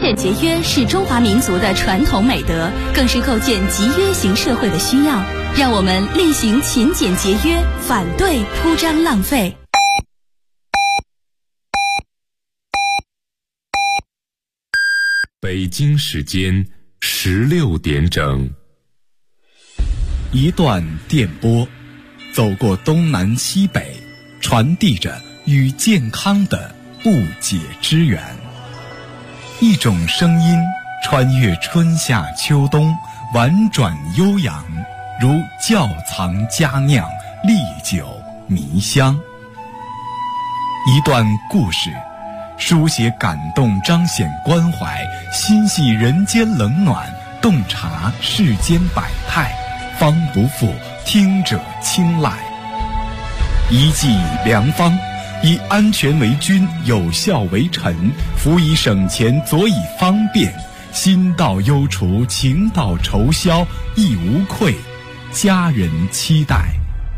俭节约是中华民族的传统美德，更是构建集约型社会的需要。让我们厉行勤俭节约，反对铺张浪费。 北京时间16点整。 一段电波，走过东南西北，传递着与健康的不解之缘。一种声音穿越春夏秋冬，婉转悠扬，如窖藏佳酿，历久弥香。一段故事，书写感动，彰显关怀，心系人间冷暖，洞察世间百态，方不负听者青睐。一剂良方，以安全为君，有效为臣，辅以省钱，佐以方便，心到忧除，情到愁消，亦无愧，家人期待。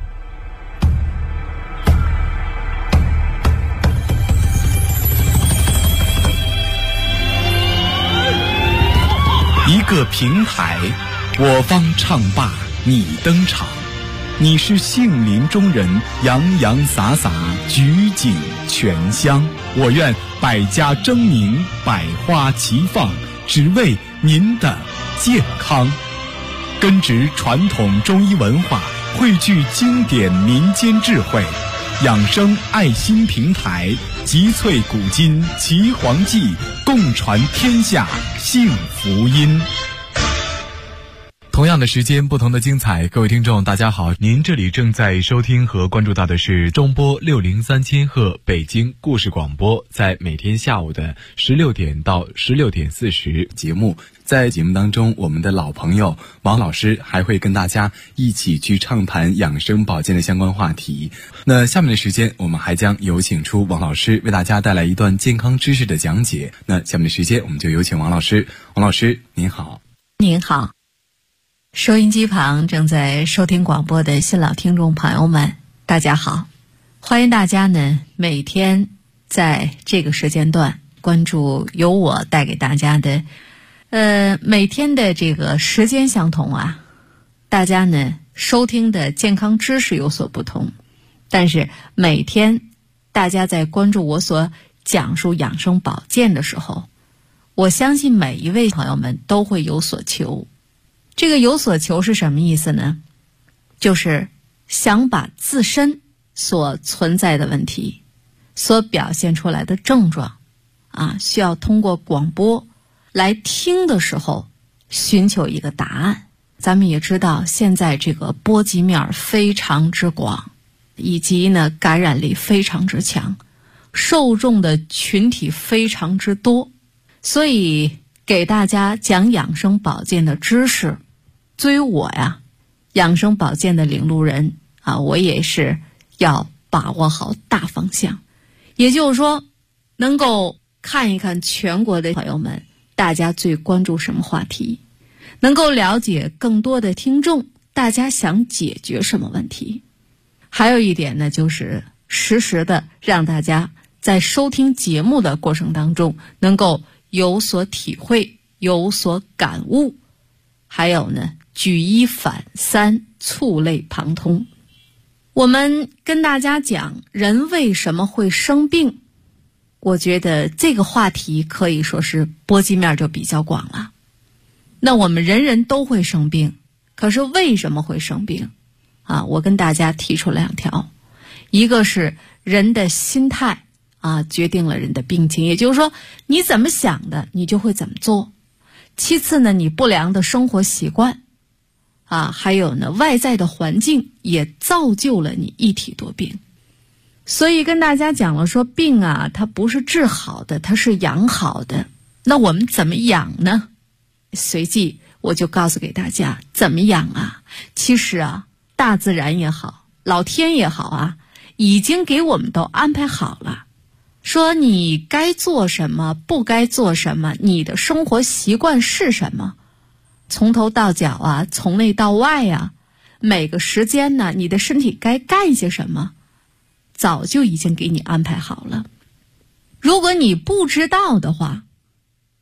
一个平台，我方唱罢你登场，你是杏林中人，洋洋洒洒，举景全香。我愿百家争鸣，百花齐放，只为您的健康。根植传统中医文化，汇聚经典民间智慧，养生爱心平台，集萃古今岐黄记，共传天下幸福音。同样的时间，不同的精彩。各位听众大家好，您这里正在收听和关注到的是中波603千赫北京故事广播，在每天下午的16点到16点40节目。在节目当中，我们的老朋友王老师还会跟大家一起去畅谈养生保健的相关话题。那下面的时间，我们还将有请出王老师为大家带来一段健康知识的讲解。那下面的时间，我们就有请王老师。王老师您好。 您好，收音机旁正在收听广播的新老听众朋友们，大家好，欢迎大家呢每天在这个时间段关注由我带给大家的每天的这个时间相同啊，大家呢收听的健康知识有所不同，但是每天大家在关注我所讲述养生保健的时候，我相信每一位朋友们都会有所求。这个有所求是什么意思呢？就是想把自身所存在的问题，所表现出来的症状需要通过广播来听的时候寻求一个答案。咱们也知道现在这个波及面非常之广，以及呢感染力非常之强，受众的群体非常之多，所以给大家讲养生保健的知识，作为我养生保健的领路人我也是要把握好大方向。也就是说，能够看一看全国的朋友们大家最关注什么话题，能够了解更多的听众大家想解决什么问题。还有一点呢，就是实时的让大家在收听节目的过程当中能够有所体会，有所感悟，还有呢举一反三，触类旁通。我们跟大家讲人为什么会生病，我觉得这个话题可以说是波及面就比较广了。那我们人人都会生病，可是为什么会生病我跟大家提出2条。一个是人的心态决定了人的病情，也就是说你怎么想的你就会怎么做。其次呢，你不良的生活习惯还有呢外在的环境也造就了你一体多病。所以跟大家讲了说，病它不是治好的，它是养好的。那我们怎么养呢？随即我就告诉给大家怎么养其实大自然也好，老天也好已经给我们都安排好了，说你该做什么，不该做什么，你的生活习惯是什么，从头到脚从内到外每个时间呢你的身体该干些什么，早就已经给你安排好了。如果你不知道的话，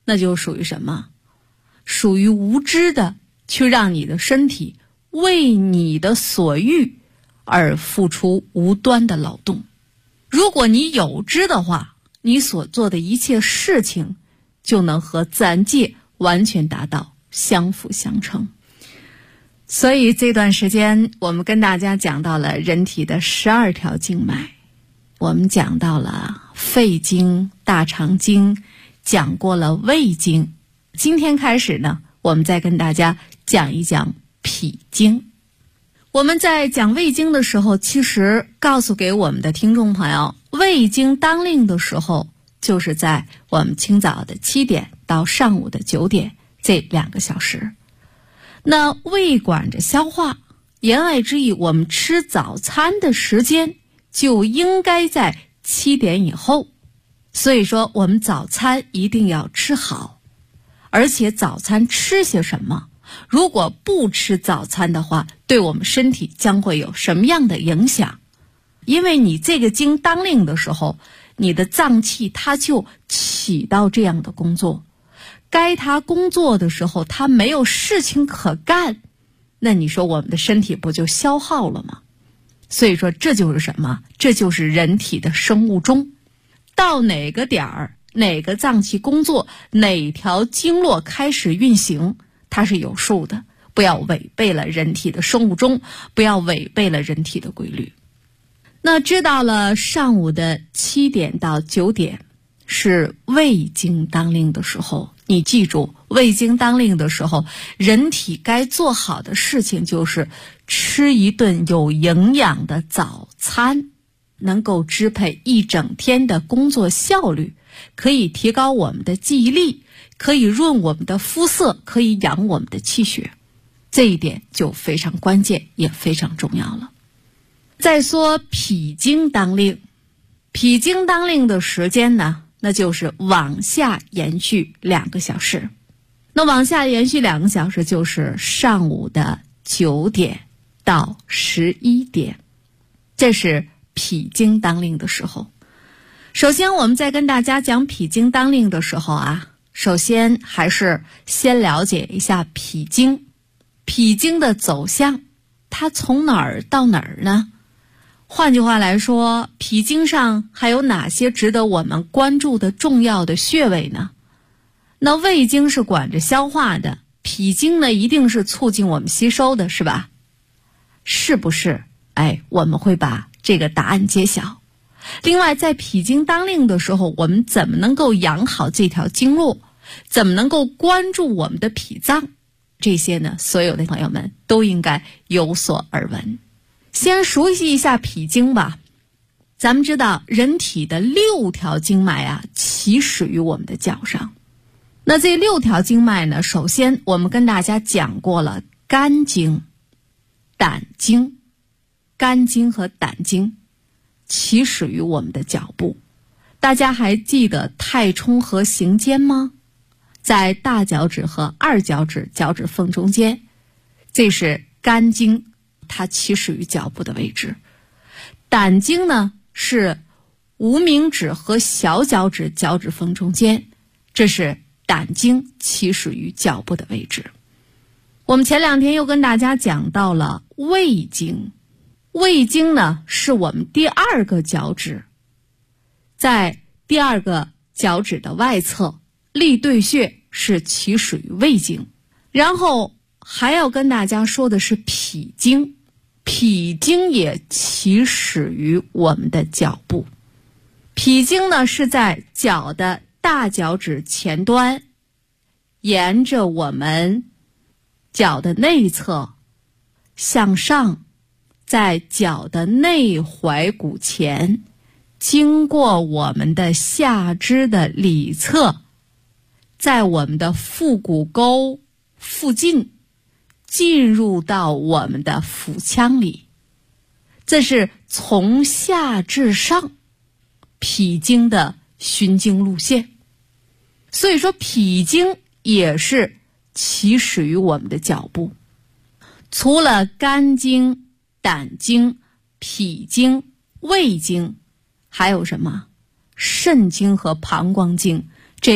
那就属于什么？属于无知的，去让你的身体为你的所欲而付出无端的劳动。如果你有知的话，你所做的一切事情就能和自然界完全达到相辅相成。所以这段时间我们跟大家讲到了人体的12条经脉，我们讲到了肺经、大肠经，讲过了胃经。今天开始呢，我们再跟大家讲一讲脾经。我们在讲胃经的时候，其实告诉给我们的听众朋友，胃经当令的时候就是在我们清早的7点到上午的9点这2个小时。那胃管着消化，言外之意，我们吃早餐的时间就应该在7点以后。所以说我们早餐一定要吃好，而且早餐吃些什么，如果不吃早餐的话，对我们身体将会有什么样的影响？因为你这个经当令的时候，你的脏器它就起到这样的工作，该它工作的时候它没有事情可干，那你说我们的身体不就消耗了吗？所以说这就是什么？这就是人体的生物钟，到哪个点儿哪个脏器工作，哪条经络开始运行，它是有数的，不要违背了人体的生物钟，不要违背了人体的规律。那知道了上午的7点到9点是胃经当令的时候，你记住，胃经当令的时候，人体该做好的事情就是吃一顿有营养的早餐，能够支配一整天的工作效率，可以提高我们的记忆力，可以润我们的肤色，可以养我们的气血，这一点就非常关键，也非常重要了。再说脾经当令，脾经当令的时间呢，那就是往下延续2个小时。那往下延续2个小时就是上午的9点到11点，这是脾经当令的时候。首先我们在跟大家讲脾经当令的时候啊，首先还是先了解一下脾经。脾经的走向，它从哪儿到哪儿呢？换句话来说，脾经上还有哪些值得我们关注的重要的穴位呢？那胃经是管着消化的，脾经呢一定是促进我们吸收的，是吧？是不是？我们会把这个答案揭晓。另外，在脾经当令的时候，我们怎么能够养好这条经络？怎么能够关注我们的脾脏？这些呢，所有的朋友们都应该有所耳闻。先熟悉一下脾经吧。咱们知道人体的6条经脉啊，起始于我们的脚上。那这6条经脉呢，首先我们跟大家讲过了肝经、胆经。肝经和胆经起始于我们的脚部。大家还记得太冲和行间吗？在大脚趾和2脚趾脚趾缝中间，这是肝经，它起始于脚部的位置。胆经呢，是无名指和小脚趾脚趾缝中间，这是胆经起始于脚部的位置。我们前2天又跟大家讲到了胃经。胃经呢，是我们第2个脚趾，在第2个脚趾的外侧，立对穴是起始于胃经。然后还要跟大家说的是脾经，脾经也起始于我们的脚部。脾经呢，是在脚的大脚趾前端，沿着我们脚的内侧向上，在脚的内踝骨前，经过我们的下肢的里侧，在我们的腹股沟附近，进入到我们的腹腔里。这是从下至上脾经的循经路线。所以说脾经也是起始于我们的脚部。除了肝经、胆经、脾经、胃经，还有什么？肾经和膀胱经，这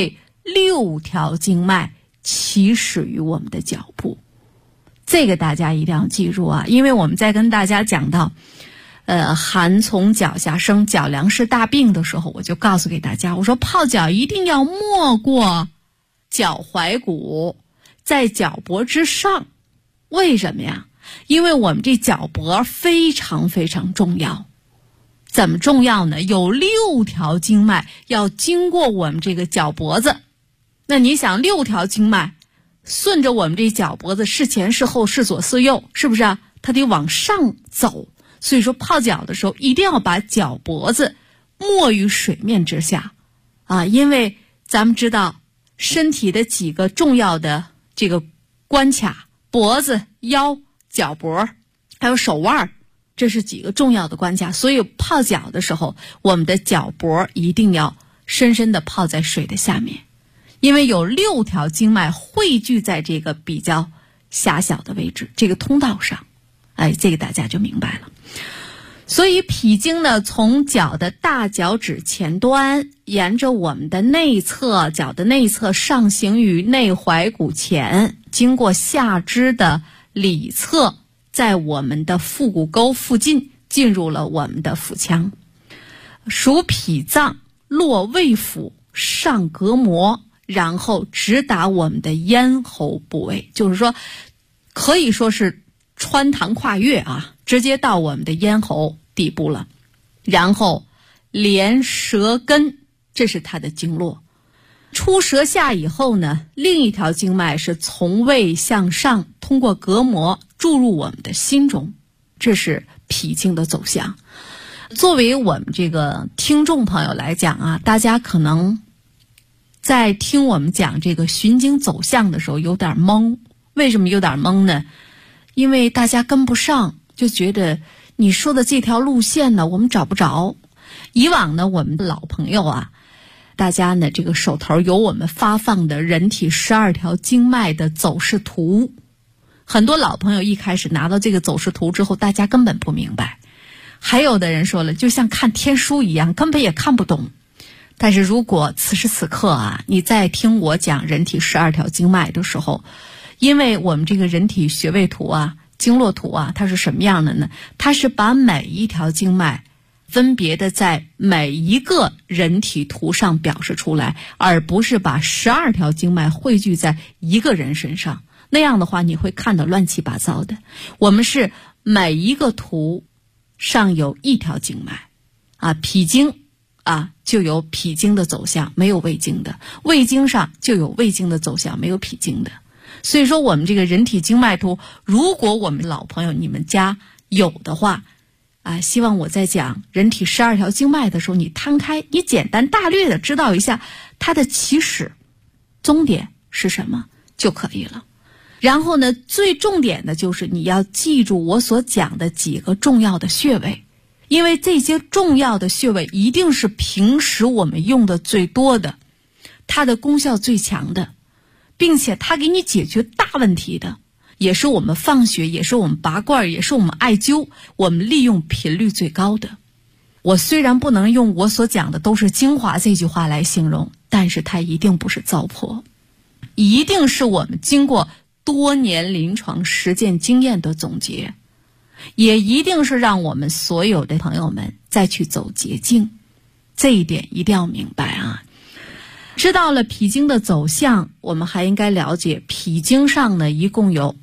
6条经脉起始于我们的脚部。这个大家一定要记住啊，因为我们在跟大家讲到寒从脚下生，脚凉是大病的时候，我就告诉给大家，我说泡脚一定要没过脚踝骨，在脚脖之上。为什么呀？因为我们这脚脖非常非常重要。怎么重要呢？有6条经脉要经过我们这个脚脖子。那你想6条经脉顺着我们这脚脖子，是前是后是左是右，是不是啊？它得往上走。所以说泡脚的时候一定要把脚脖子没于水面之下啊，因为咱们知道身体的几个重要的这个关卡，脖子、腰、脚脖还有手腕，这是几个重要的关卡。所以泡脚的时候，我们的脚脖一定要深深的泡在水的下面，因为有6条经脉汇聚在这个比较狭小的位置，这个通道上。这个大家就明白了。所以脾经呢，从脚的大脚趾前端，沿着我们的内侧，脚的内侧上行于内踝骨前，经过下肢的里侧，在我们的腹股沟附近进入了我们的腹腔，属脾脏，落胃腑，上膈膜，然后直达我们的咽喉部位，就是说可以说是穿堂跨越啊，直接到我们的咽喉底部了，然后连舌根，这是它的经络。出舌下以后呢，另一条经脉是从胃向上，通过膈膜注入我们的心中，这是脾经的走向。作为我们这个听众朋友来讲啊，大家可能在听我们讲这个循经走向的时候有点懵。为什么有点懵呢？因为大家跟不上，就觉得你说的这条路线呢，我们找不着。以往呢，我们的老朋友啊，大家呢这个手头有我们发放的人体12条经脉的走势图。很多老朋友一开始拿到这个走势图之后，大家根本不明白。还有的人说了，就像看天书一样，根本也看不懂。但是如果此时此刻啊，你在听我讲人体12条经脉的时候，因为我们这个人体穴位图啊、经络图啊，它是什么样的呢？它是把每一条经脉分别的在每一个人体图上表示出来，而不是把12条经脉汇聚在一个人身上。那样的话，你会看得乱七八糟的。我们是每一个图上有1条经脉啊，脾经啊就有脾经的走向，没有胃经的；胃经上就有胃经的走向，没有脾经的。所以说我们这个人体经脉图，如果我们老朋友你们家有的话啊，希望我在讲人体12条经脉的时候，你摊开，你简单大略的知道一下它的起始终点是什么就可以了。然后呢，最重点的就是你要记住我所讲的几个重要的穴位，因为这些重要的穴位一定是平时我们用的最多的，它的功效最强的，并且它给你解决大问题的，也是我们放血，也是我们拔罐，也是我们艾灸，我们利用频率最高的。我虽然不能用我所讲的都是精华这句话来形容，但是它一定不是糟粕，一定是我们经过多年临床实践经验的总结，也一定是让我们所有的朋友们再去走捷径。这一点一定要明白啊。知道了脾经的走向，我们还应该了解脾经上呢一共有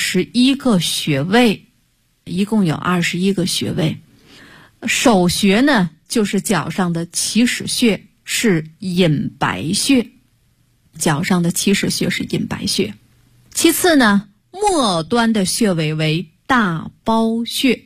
21个穴位，首穴呢就是脚上的起始穴，是隐白穴，脚上的起始穴是隐白穴。其次呢，末端的穴位为大包穴，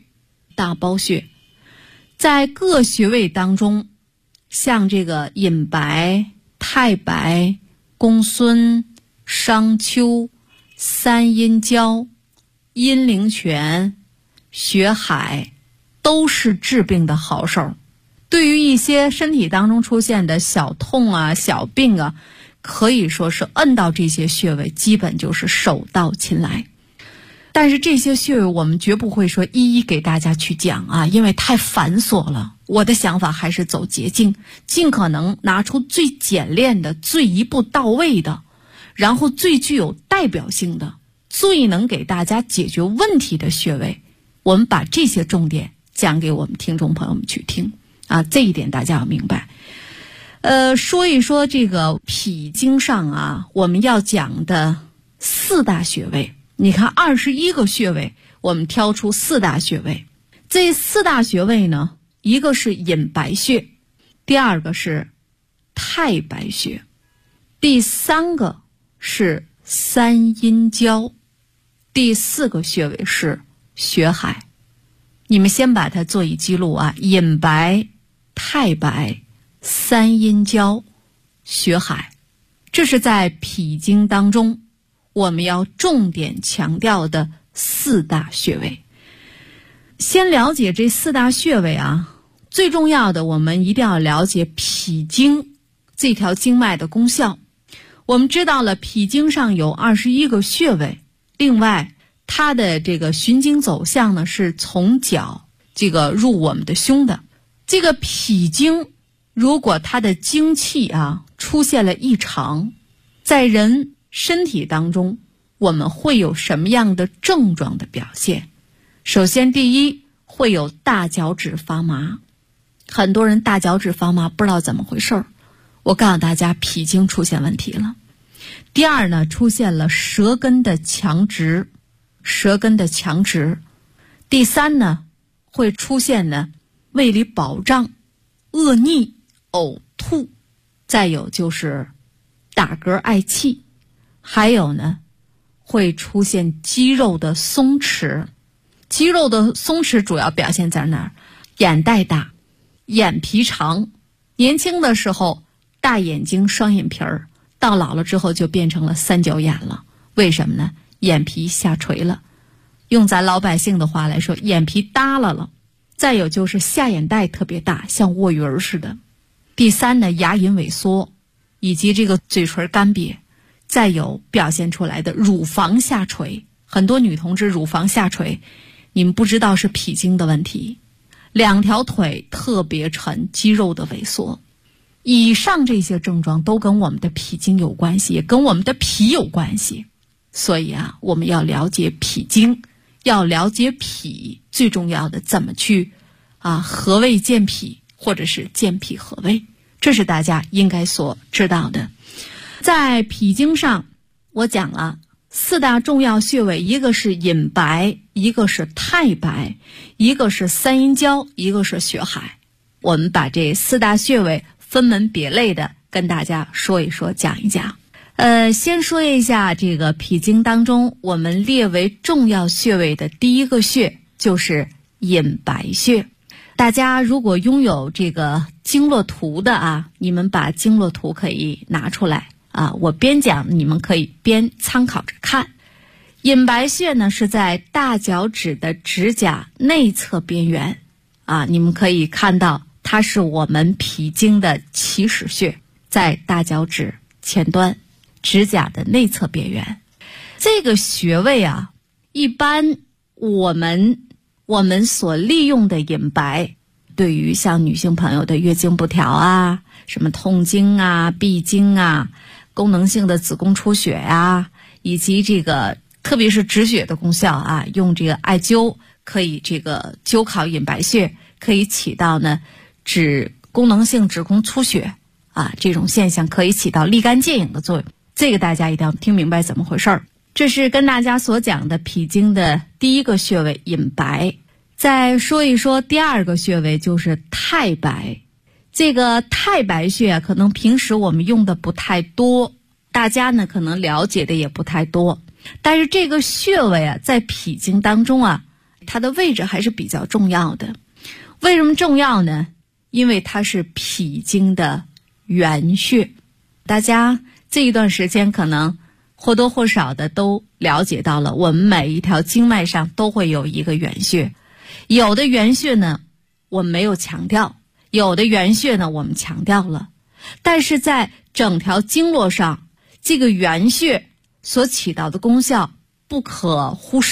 在各穴位当中，像这个隐白、太白、公孙、商丘、三阴交、阴陵泉、血海都是治病的好手。对于一些身体当中出现的小痛啊、小病啊，可以说是摁到这些穴位，基本就是手到擒来。 但是这些穴位我们绝不会说一一给大家去讲啊，因为太繁琐了。我的想法还是走捷径，尽可能拿出最简练的、最一步到位的，然后最具有代表性的、最能给大家解决问题的穴位，我们把这些重点讲给我们听众朋友们去听啊，这一点大家要明白。说一说这个脾经上啊，我们要讲的4大穴位。你看21个穴位，我们挑出4大穴位。这4大穴位呢，一个是隐白穴，第2个是太白穴，第3个是三阴交，第4个穴位是血海。你们先把它做一记录啊，隐白、太白、三阴交、血海，这是在脾经当中我们要重点强调的4大穴位。先了解这4大穴位啊，最重要的我们一定要了解脾经这条经脉的功效。我们知道了脾经上有21个穴位，另外它的这个循经走向呢是从脚这个入我们的胸的。这个脾经如果它的精气啊出现了异常，在人身体当中我们会有什么样的症状的表现？首先第一，会有大脚趾发麻。很多人大脚趾发麻不知道怎么回事，我告诉大家脾经出现问题了。第二呢，出现了舌根的强直。第三呢，会出现呢胃里饱胀、恶逆、呕吐，再有就是打嗝嗳气，还有呢会出现肌肉的松弛。肌肉的松弛主要表现在哪儿？眼袋大，眼皮长。年轻的时候大眼睛双眼皮儿，到老了之后就变成了三角眼了。为什么呢？眼皮下垂了，用咱老百姓的话来说，眼皮耷拉了。再有就是下眼袋特别大，像卧鱼似的。第三呢，牙龈萎缩，以及这个嘴唇干瘪。再有表现出来的乳房下垂，很多女同志乳房下垂，你们不知道是脾经的问题。2条腿特别沉，肌肉的萎缩。以上这些症状都跟我们的脾经有关系，也跟我们的脾有关系。所以啊，我们要了解脾经，要了解脾，最重要的怎么去和胃健脾，或者是健脾和胃，这是大家应该所知道的。在脾经上，我讲了4大重要穴位，一个是隐白，一个是太白，一个是三阴交，一个是血海。我们把这4大穴位分门别类的跟大家说一说，讲一讲。先说一下这个脾经当中我们列为重要穴位的第一个穴就是隐白穴。大家如果拥有这个经络图的你们把经络图可以拿出来我边讲你们可以边参考着看。隐白穴呢是在大脚趾的指甲内侧边缘你们可以看到它是我们脾经的起始穴，在大脚趾前端指甲的内侧边缘。这个穴位一般我们所利用的隐白，对于像女性朋友的月经不调什么痛经闭经功能性的子宫出血以及这个特别是止血的功效用这个艾灸可以这个灸烤隐白穴，可以起到呢止功能性子宫出血这种现象，可以起到立竿见影的作用。这个大家一定要听明白怎么回事儿。这是跟大家所讲的脾经的第一个穴位隐白。再说一说第2个穴位就是太白。这个太白穴可能平时我们用的不太多，大家呢可能了解的也不太多，但是这个穴位在脾经当中它的位置还是比较重要的。为什么重要呢？因为它是脾经的原穴。大家这一段时间可能或多或少的都了解到了，我们每一条经脉上都会有一个原穴。有的原穴呢我们没有强调，有的原穴呢我们强调了，但是在整条经络上，这个原穴所起到的功效不可忽视。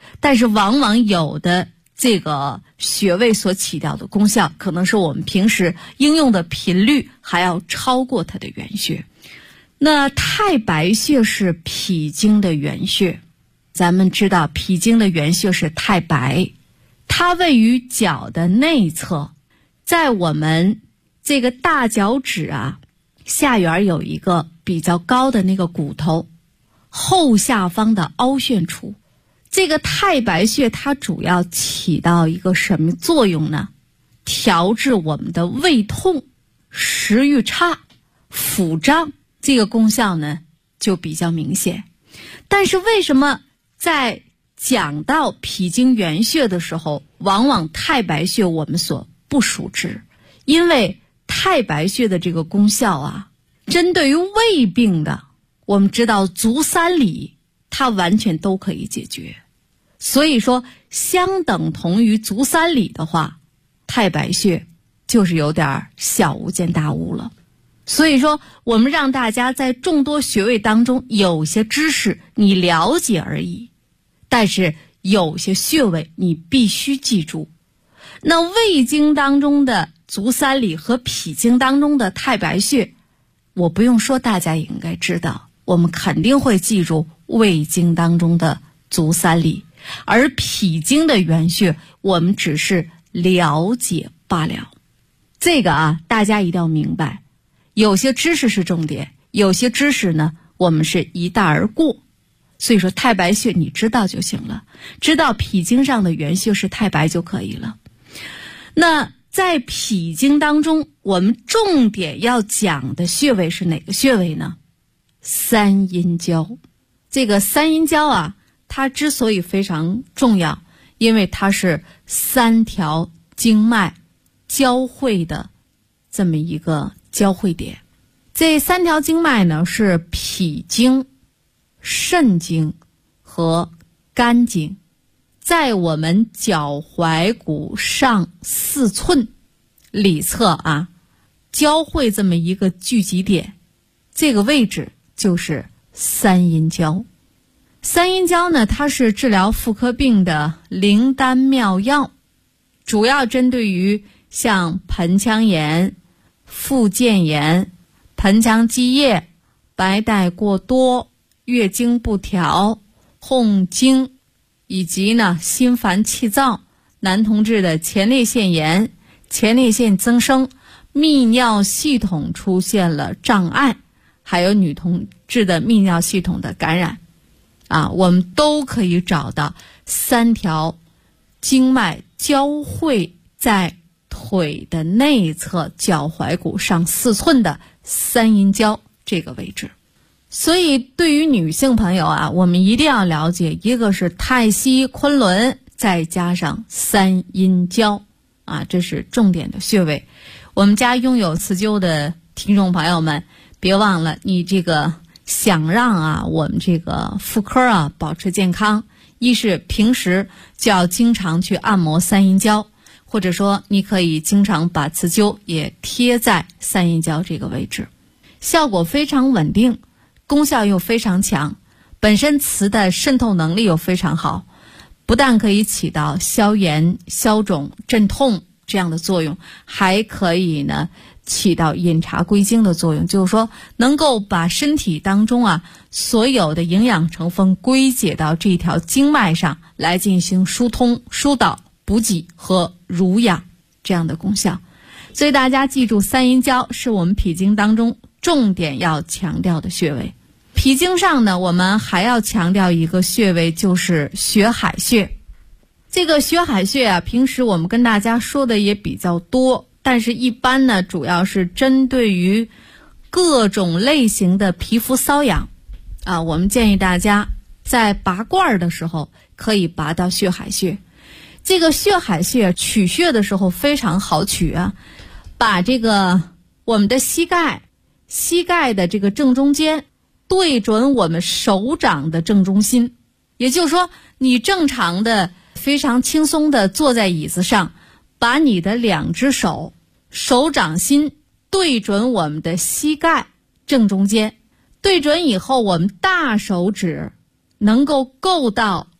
但是往往有的这个穴位所起到的功效，可能是我们平时应用的频率还要超过它的原穴。那太白穴是脾经的原穴，咱们知道脾经的原穴是太白，它位于脚的内侧，在我们这个大脚趾下缘有一个比较高的那个骨头后下方的凹陷处。这个太白穴它主要起到一个什么作用呢？调治我们的胃痛、食欲差、腹胀，这个功效呢就比较明显。但是为什么在讲到脾经原穴的时候，往往太白穴我们所不熟知？因为太白穴的这个功效针对于胃病的，我们知道足三里它完全都可以解决。所以说相等同于足三里的话，太白穴就是有点小巫见大巫了。所以说我们让大家在众多穴位当中，有些知识你了解而已，但是有些穴位你必须记住。那胃经当中的足三里和脾经当中的太白穴，我不用说大家也应该知道，我们肯定会记住胃经当中的足三里，而脾经的原穴我们只是了解罢了。这个大家一定要明白，有些知识是重点，有些知识呢我们是一带而过。所以说太白穴你知道就行了，知道脾经上的原穴是太白就可以了。那在脾经当中，我们重点要讲的穴位是哪个穴位呢？三阴交。这个三阴交它之所以非常重要，因为它是三条经脉交汇的这么一个交汇点。这三条经脉呢是脾经、肾经和肝经，在我们脚踝骨上4寸里侧交汇这么一个聚集点，这个位置就是三阴交。三阴交呢，它是治疗妇科病的灵丹妙药，主要针对于像盆腔炎、附件炎、盆腔积液、白带过多、月经不调、痛经，以及呢心烦气躁、男同志的前列腺炎、前列腺增生、泌尿系统出现了障碍，还有女同志的泌尿系统的感染我们都可以找到三条经脉交汇在腿的内侧脚踝骨上4寸的三阴交这个位置。所以对于女性朋友我们一定要了解，一个是太溪、昆仑，再加上三阴交这是重点的穴位。我们家拥有刺灸的听众朋友们，别忘了，你这个想让我们这个妇科保持健康，一是平时就要经常去按摩三阴交，或者说你可以经常把刺灸也贴在三阴交这个位置，效果非常稳定，功效又非常强，本身磁的渗透能力又非常好，不但可以起到消炎、消肿、镇痛这样的作用，还可以呢起到饮茶归经的作用，就是说能够把身体当中所有的营养成分归结到这条经脉上来进行疏通、疏导、补给和濡养这样的功效。所以大家记住，三阴交是我们脾经当中重点要强调的穴位。脾经上呢，我们还要强调一个穴位，就是血海穴。这个血海穴平时我们跟大家说的也比较多，但是一般呢主要是针对于各种类型的皮肤瘙痒我们建议大家在拔罐的时候可以拔到血海穴。这个血海穴取穴的时候非常好取把这个我们的膝盖的这个正中间对准我们手掌的正中心，也就是说你正常的非常轻松的坐在椅子上，把你的2只手掌心对准我们的膝盖正中间，对准以后我们大手指能够够到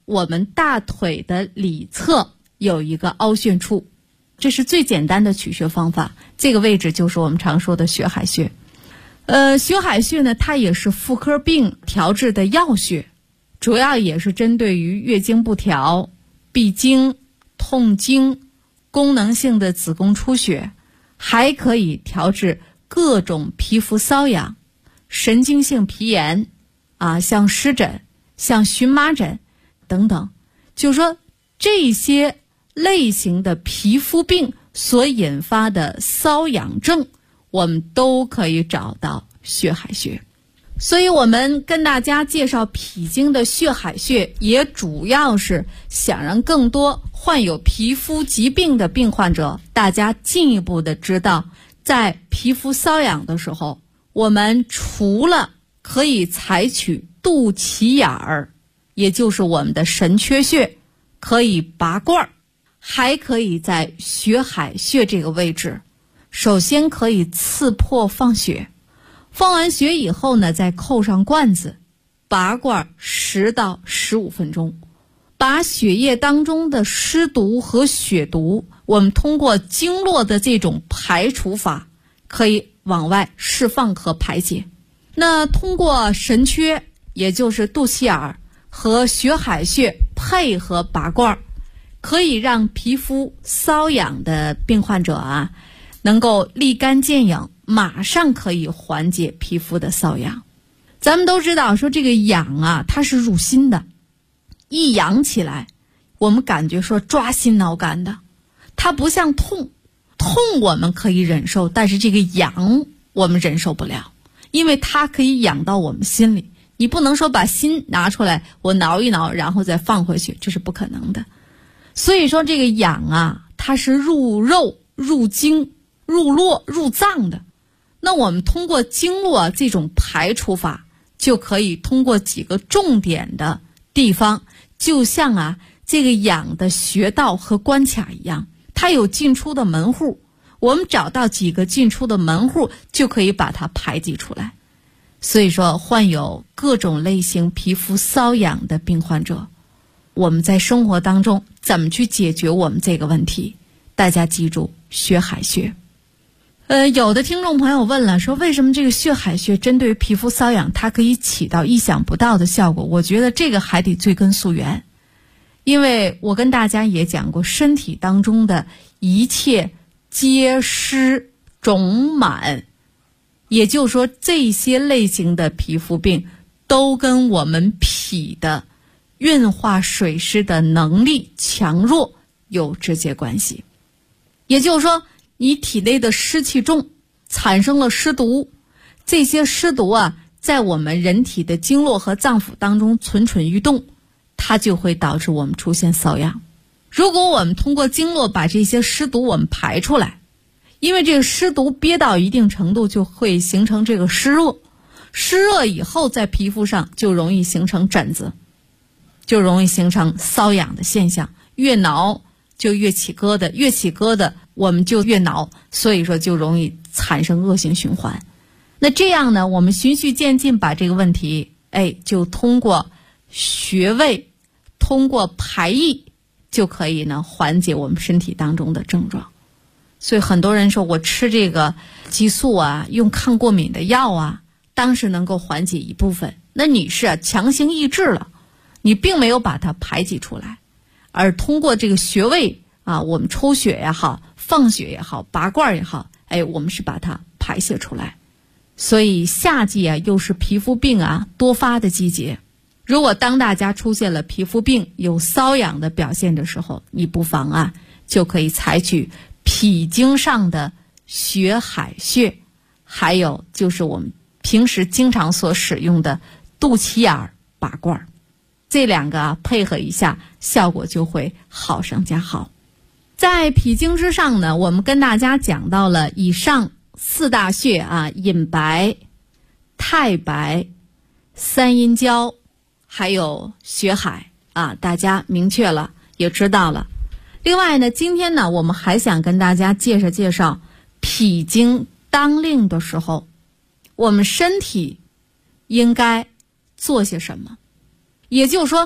我们大腿的里侧有一个凹陷处，这是最简单的取穴方法。这个位置就是我们常说的血海穴。血海穴呢，它也是妇科病调治的要穴，主要也是针对于月经不调、闭经、痛经、功能性的子宫出血，还可以调治各种皮肤瘙痒、神经性皮炎像湿疹、像荨麻疹等等。就是说这些类型的皮肤病所引发的瘙痒症，我们都可以找到血海穴。所以我们跟大家介绍脾经的血海穴，也主要是想让更多患有皮肤疾病的病患者，大家进一步的知道，在皮肤瘙痒的时候，我们除了可以采取肚脐眼儿，也就是我们的神阙穴，可以拔罐，还可以在血海穴这个位置，首先可以刺破放血，放完血以后呢，再扣上罐子，拔罐10到15分钟，把血液当中的湿毒和血毒，我们通过经络的这种排除法，可以往外释放和排解。那通过神阙，也就是肚脐眼和血海穴配合拔罐，可以让皮肤瘙痒的病患者能够立竿见影，马上可以缓解皮肤的瘙痒。咱们都知道说这个痒它是入心的，一痒起来我们感觉说抓心挠肝的。它不像痛我们可以忍受，但是这个痒我们忍受不了，因为它可以痒到我们心里。你不能说把心拿出来我挠一挠然后再放回去，这是不可能的。所以说这个痒它是入肉、入经、入络、入脏的。那我们通过经络这种排除法，就可以通过几个重点的地方，就像这个痒的穴道和关卡一样，它有进出的门户，我们找到几个进出的门户，就可以把它排挤出来。所以说患有各种类型皮肤瘙痒的病患者，我们在生活当中怎么去解决我们这个问题？大家记住血海穴。有的听众朋友问了，说为什么这个血海穴针对于皮肤瘙痒它可以起到意想不到的效果？我觉得这个还得追根溯源，因为我跟大家也讲过，身体当中的一切结湿肿满，也就是说这些类型的皮肤病都跟我们脾的运化水湿的能力强弱有直接关系。也就是说你体内的湿气重，产生了湿毒，这些湿毒在我们人体的经络和脏腑当中蠢蠢欲动，它就会导致我们出现瘙痒。如果我们通过经络把这些湿毒我们排出来，因为这个湿毒憋到一定程度就会形成这个湿热，湿热以后在皮肤上就容易形成疹子，就容易形成瘙痒的现象，越挠就越起疙瘩，越起疙瘩我们就越挠，所以说就容易产生恶性循环。那这样呢，我们循序渐进把这个问题就通过穴位，通过排异，就可以呢缓解我们身体当中的症状。所以很多人说我吃这个激素用抗过敏的药当时能够缓解一部分，那你是强行抑制了，你并没有把它排挤出来，而通过这个穴位我们抽血也好，放血也好，拔罐也好，我们是把它排泄出来。所以夏季又是皮肤病多发的季节，如果当大家出现了皮肤病有瘙痒的表现的时候，你不妨就可以采取脾经上的血海穴，还有就是我们平时经常所使用的肚脐眼拔罐，这两个配合一下，效果就会好上加好。在脾经之上呢，我们跟大家讲到了以上4大穴隐白、太白、三阴交，还有血海大家明确了也知道了。另外呢，今天呢我们还想跟大家介绍脾经当令的时候，我们身体应该做些什么。也就是说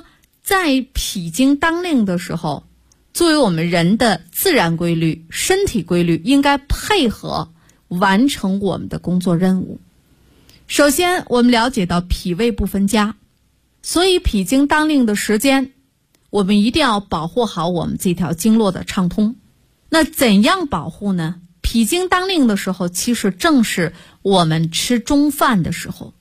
在脾经当令的时候，作为我们人的自然规律、身体规律，应该配合完成我们的工作任务。首先，我们了解到脾胃不分家，所以脾经当令的时间，我们一定要保护好我们这条经络的畅通。那怎样保护呢？脾经当令的时候，其实正是我们吃中饭的时候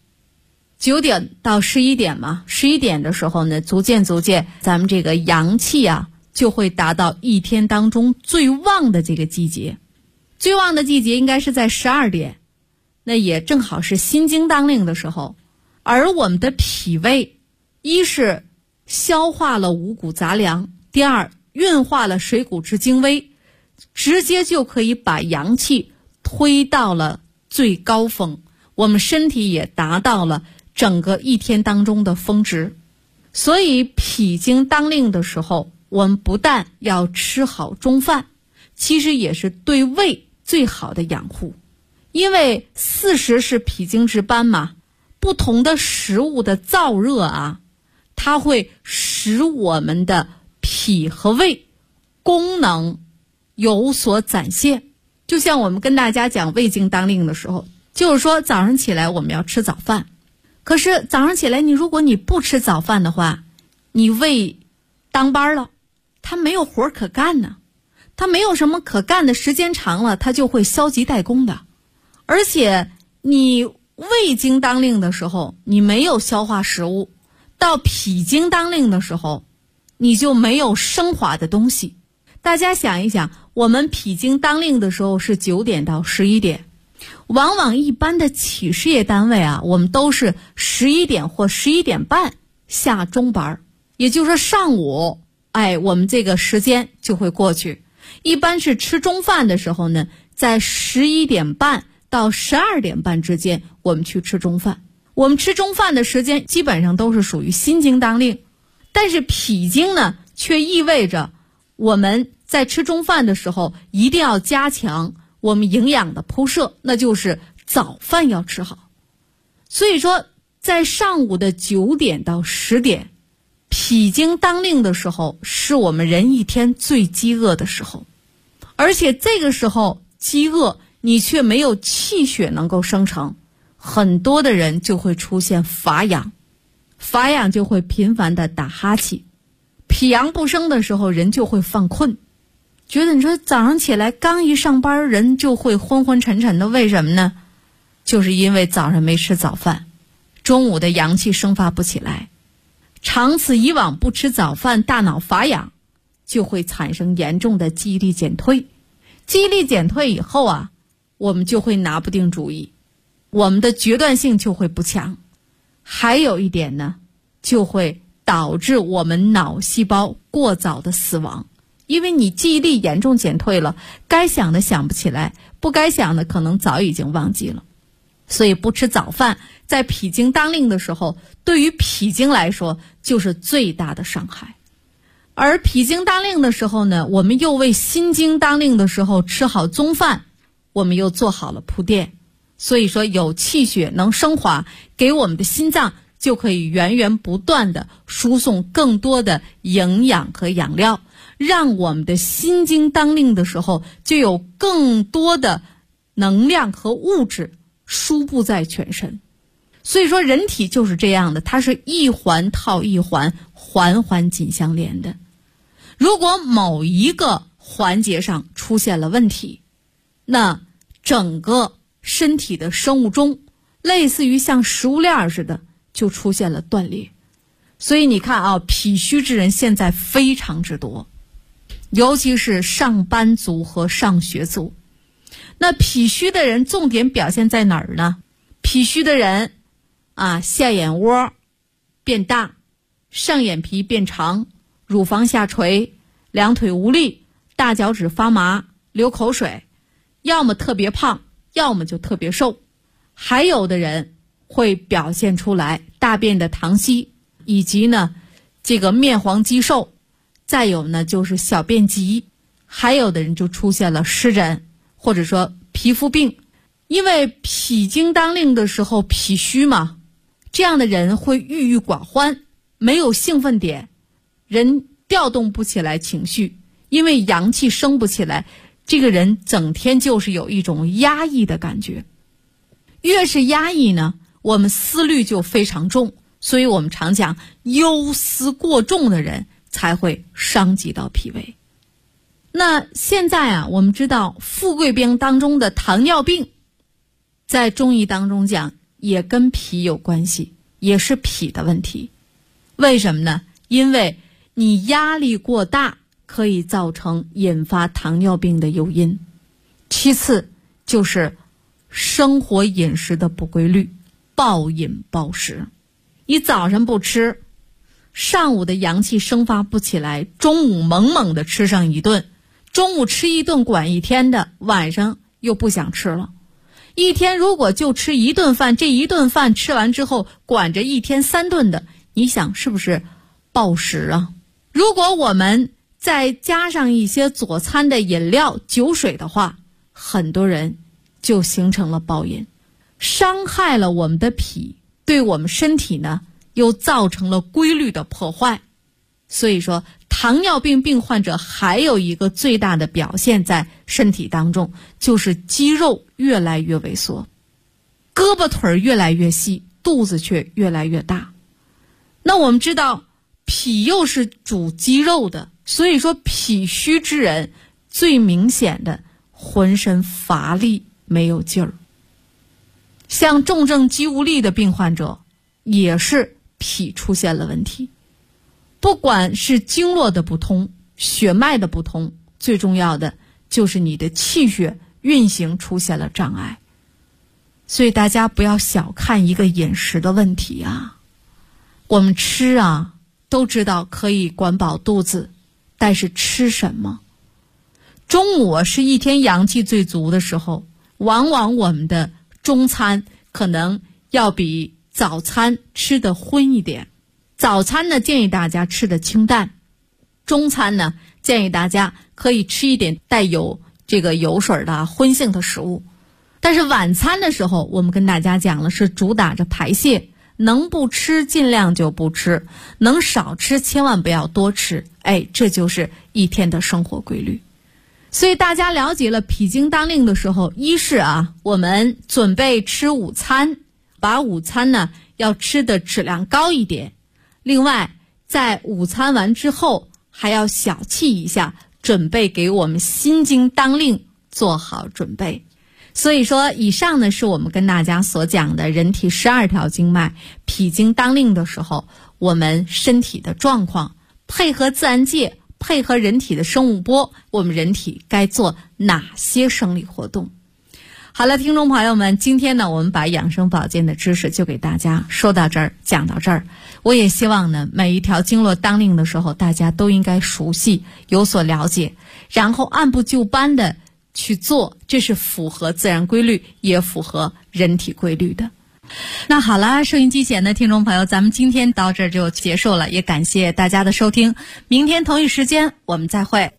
，9点到11点嘛，11点的时候呢，逐渐咱们这个阳气啊就会达到一天当中最旺的这个季节。最旺的季节应该是在12点，那也正好是心经当令的时候。而我们的脾胃，一是消化了五谷杂粮，第二运化了水谷之精微，直接就可以把阳气推到了最高峰，我们身体也达到了整个一天当中的峰值。所以脾经当令的时候，我们不但要吃好中饭，其实也是对胃最好的养护。因为40是脾经之班嘛，不同的食物的燥热啊，它会使我们的脾和胃功能有所展现。就像我们跟大家讲胃经当令的时候，就是说早上起来我们要吃早饭，可是早上起来如果你不吃早饭的话，你胃当班了，它没有活可干呢，它没有什么可干的，时间长了它就会消极怠工的。而且你胃经当令的时候，你没有消化食物，到脾经当令的时候，你就没有升华的东西。大家想一想，我们脾经当令的时候是9点到11点，往往一般的企事业单位啊，我们都是11点或11点半下中班，也就是说上午我们这个时间就会过去。一般是吃中饭的时候呢，在11点半到12点半之间我们去吃中饭。我们吃中饭的时间基本上都是属于心经当令，但是脾经呢却意味着我们在吃中饭的时候一定要加强我们营养的铺设，那就是早饭要吃好。所以说在上午的9点到10点，脾经当令的时候是我们人一天最饥饿的时候，而且这个时候饥饿你却没有气血能够生成，很多的人就会出现乏氧，乏氧就会频繁的打哈欠，脾阳不生的时候人就会犯困，觉得你说早上起来刚一上班人就会昏昏沉沉的，为什么呢？就是因为早上没吃早饭，中午的阳气生发不起来，长此以往不吃早饭，大脑乏氧，就会产生严重的记忆力减退。记忆力减退以后啊，我们就会拿不定主意，我们的决断性就会不强。还有一点呢，就会导致我们脑细胞过早的死亡，因为你记忆力严重减退了，该想的想不起来，不该想的可能早已经忘记了。所以不吃早饭在脾经当令的时候，对于脾经来说就是最大的伤害。而脾经当令的时候呢，我们又为心经当令的时候吃好中饭，我们又做好了铺垫。所以说有气血能升华，给我们的心脏就可以源源不断的输送更多的营养和养料，让我们的心经当令的时候就有更多的能量和物质输布在全身。所以说人体就是这样的，它是一环套一环，环环紧相连的。如果某一个环节上出现了问题，那整个身体的生物钟类似于像食物链似的就出现了断裂。所以你看啊，脾虚之人现在非常之多，尤其是上班族和上学族。那脾虚的人重点表现在哪儿呢？脾虚的人下眼窝变大，上眼皮变长，乳房下垂，两腿无力，大脚趾发麻，流口水，要么特别胖，要么就特别瘦。还有的人会表现出来大便的溏稀，以及呢这个面黄肌瘦，再有呢就是小便急，还有的人就出现了湿疹或者说皮肤病。因为脾经当令的时候脾虚嘛，这样的人会郁郁寡欢，没有兴奋点， 人调动不起来情绪，因为阳气升不起来，这个人整天就是有一种压抑的感觉。越是压抑呢，我们思虑就非常重，所以我们常讲忧思过重的人才会伤及到脾胃。那现在啊，我们知道富贵病当中的糖尿病，在中医当中讲也跟脾有关系，也是脾的问题。为什么呢？因为你压力过大可以造成引发糖尿病的诱因。其次就是生活饮食的不规律，暴饮暴食。你早上不吃，上午的阳气生发不起来，中午猛猛的吃上一顿，中午吃一顿管一天的，晚上又不想吃了。一天如果就吃一顿饭，这一顿饭吃完之后管着一天3顿的，你想是不是暴食啊？如果我们再加上一些佐餐的饮料、酒水的话，很多人就形成了暴饮，伤害了我们的脾，对我们身体呢又造成了规律的破坏。所以说糖尿病病患者还有一个最大的表现在身体当中，就是肌肉越来越萎缩，胳膊腿越来越细，肚子却越来越大。那我们知道脾又是主肌肉的，所以说脾虚之人最明显的浑身乏力没有劲儿。像重症肌无力的病患者也是脾出现了问题，不管是经络的不通、血脉的不通，最重要的就是你的气血运行出现了障碍。所以大家不要小看一个饮食的问题啊。我们吃啊都知道可以管饱肚子，但是吃什么？中午是一天阳气最足的时候，往往我们的中餐可能要比早餐吃得荤一点。早餐呢建议大家吃的清淡，中餐呢建议大家可以吃一点带有这个油水的荤性的食物。但是晚餐的时候，我们跟大家讲了是主打着排泄，能不吃尽量就不吃，能少吃千万不要多吃。这就是一天的生活规律。所以大家了解了脾经当令的时候，一是我们准备吃午餐，把午餐呢要吃的质量高一点。另外在午餐完之后还要小憩一下，准备给我们心经当令做好准备。所以说以上呢是我们跟大家所讲的人体12条经脉，脾经当令的时候我们身体的状况，配合自然界，配合人体的生物波，我们人体该做哪些生理活动。好了，听众朋友们，今天呢我们把养生保健的知识就给大家说到这儿，讲到这儿。我也希望呢每一条经络当令的时候大家都应该熟悉，有所了解，然后按部就班的去做，这是符合自然规律，也符合人体规律的。那好了，收音机前的听众朋友，咱们今天到这儿就结束了，也感谢大家的收听，明天同一时间我们再会。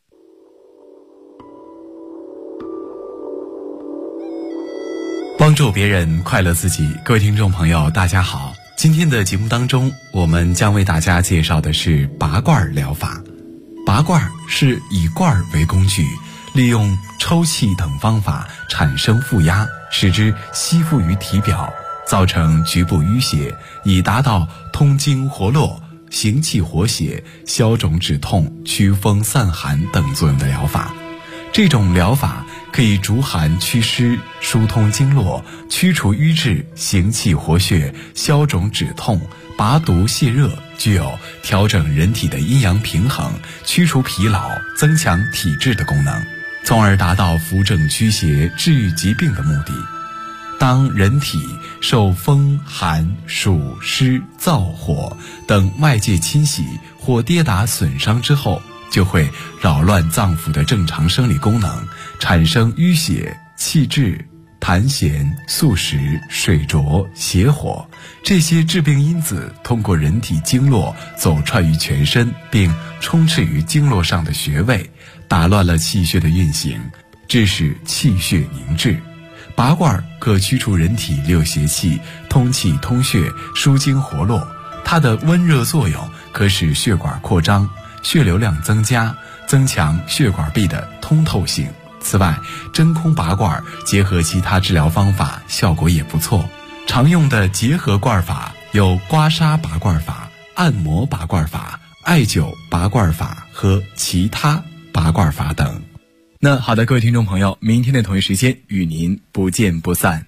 帮助别人，快乐自己。各位听众朋友大家好，今天的节目当中，我们将为大家介绍的是拔罐疗法。拔罐是以罐为工具，利用抽气等方法产生负压，使之吸附于体表，造成局部淤血，以达到通经活络、行气活血、消肿止痛、祛风散寒等作用的疗法。这种疗法可以逐寒祛湿、疏通经络、驱除瘀滞、行气活血、消肿止痛、拔毒泻热，具有调整人体的阴阳平衡、驱除疲劳、增强体质的功能，从而达到扶正驱邪、治愈疾病的目的。当人体受风寒暑湿燥火等外界侵袭或跌打损伤之后，就会扰乱脏腑的正常生理功能，产生淤血、气滞、痰涎、宿食、水浊、邪火，这些致病因子通过人体经络走串于全身，并充斥于经络上的穴位，打乱了气血的运行，致使气血凝滞。拔罐可驱除人体六邪气，通气通血，疏经活络。它的温热作用可使血管扩张， 血流量增加，增强血管壁的通透性。此外，真空拔罐结合其他治疗方法效果也不错。常用的结合罐法有刮痧拔罐法、按摩拔罐法、艾灸拔罐法和其他拔罐法等。那好的，各位听众朋友，明天的同一时间与您不见不散。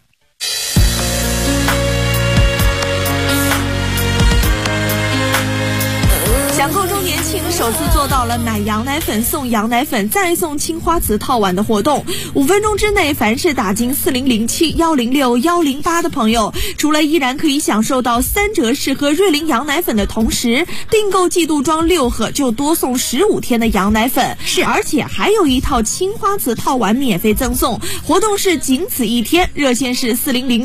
享购周年庆首次做到了买羊奶粉送羊奶粉再送青花瓷套碗的活动，5分钟之内凡是打进4007、106、108的朋友，除了依然可以享受到3折试喝瑞麟羊奶粉的同时，订购季度装6盒就多送15天的羊奶粉，而且还有一套青花瓷套碗免费赠送。活动是仅此一天，热线是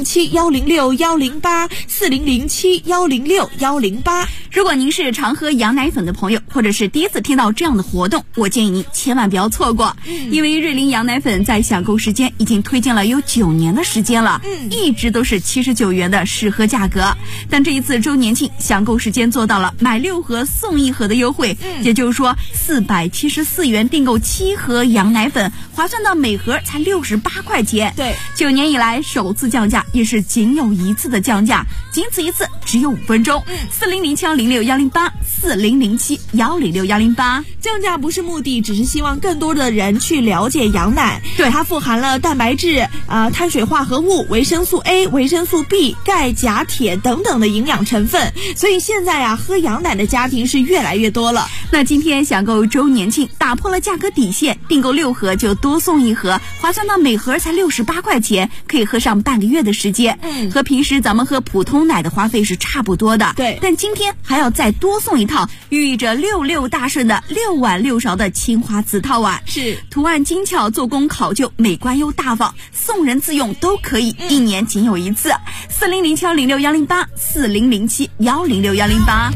4007、106、108、4007、106、108。 如果您是常喝羊奶粉的朋友，或者是第一次听到这样的活动，我建议您千万不要错过，因为瑞麟羊奶粉在享购时间已经推荐了有9年的时间了，一直都是79元的试喝价格。但这一次周年庆享购时间做到了买6盒送1盒的优惠，也就是说474元订购7盒羊奶粉，划算到每盒才68块钱。 对 ，9年以来首次降价，也是仅有一次的降价，仅此一次，只有5分钟。4007-106-108 4007-106-108。 降价不是目的，只是希望更多的人去了解羊奶。对，它富含了蛋白质、碳水化合物、维生素 A、维生素 B、钙、钾、铁等等的营养成分，所以现在喝羊奶的家庭是越来越多了。 那今天享购周年庆打破了价格底线，订购6盒就多送1盒，划算到每盒才68块钱，可以喝上半个月的时间。和平时咱们喝普通奶的花费是差不多的。 对， 但今天还要再多送一套寓意着66大顺的6碗6勺的青花瓷套碗， 是图案精巧，做工考究，美观又大方，送人自用都可以，1年仅有一次。4007-106-108 4007-106-108。